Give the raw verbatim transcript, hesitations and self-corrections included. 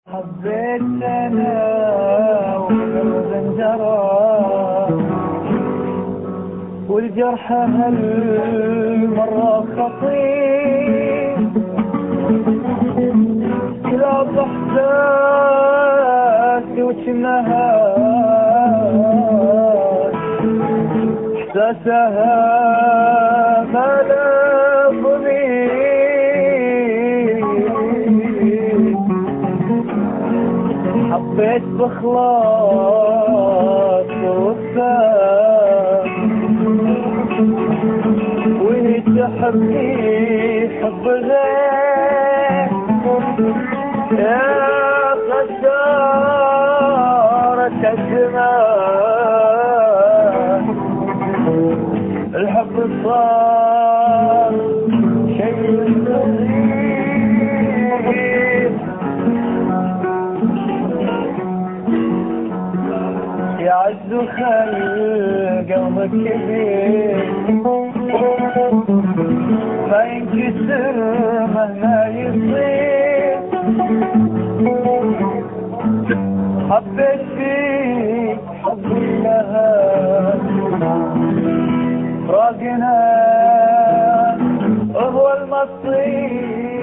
حبيت انا وزنجرة والجرح هالمرة خطير، لا بإحساسي وجنها احساسها ما لا ضمير. حبيت بخلاص ووفاء وهي تحبني حب غير، يا خسارة الزمان الحب صار شيء صغير. يعز خلق قلبك كبير ما ينكسر مهما يصير. حبيت فيك حبي لها راقنا هو المصير.